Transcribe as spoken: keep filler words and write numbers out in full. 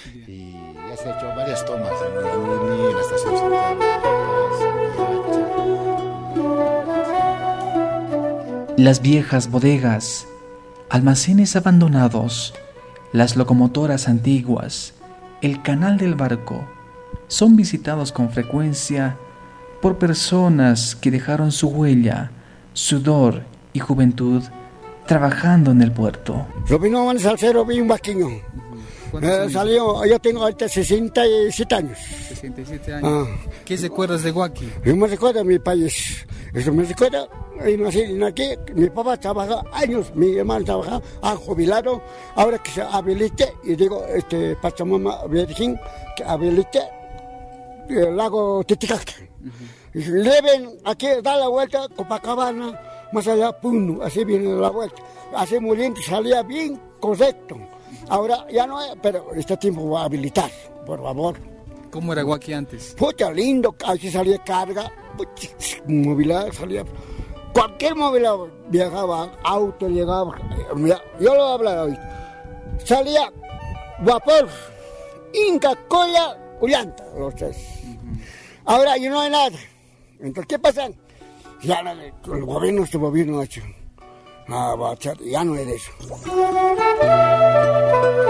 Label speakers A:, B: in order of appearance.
A: Y ya se ha hecho varias tomas en Uyuni, en la estación central de Paz.
B: Las viejas bodegas, almacenes abandonados, las locomotoras antiguas, el canal del barco, son visitados con frecuencia por personas que dejaron su huella, sudor y juventud trabajando en el puerto.
C: Robino Juan Salcero, vi un vaquiño. Eh, salió, yo tengo ahorita sesenta y siete años.
D: sesenta y siete años. Ah. ¿Qué recuerdas de Huaki?
C: Yo me recuerdo de mi país. Eso me recuerda. Y nací aquí. Mi papá trabaja años, mi hermano trabaja, ha jubilado. Ahora que se habilite, y digo, este, Pachamama Virgen, que habilite el lago Titicaca. Uh-huh. Deben aquí, da la vuelta, Copacabana, más allá, Puno, así viene la vuelta. Así muy bien, salía bien correcto. Ahora ya no es, pero este tiempo va a habilitar, por favor.
D: ¿Cómo era Huaki antes?
C: Pucha, lindo, aquí salía carga, movilidad, salía... Cualquier movilidad viajaba, auto llegaba, mira, yo lo hablaba hoy. Salía vapor, Inca, Colla, Ullanta, los tres. Uh-huh. Ahora ya no hay nada. Entonces, ¿qué pasa? Ya no, el gobierno, este gobierno ha hecho. Ah, ya no es eso.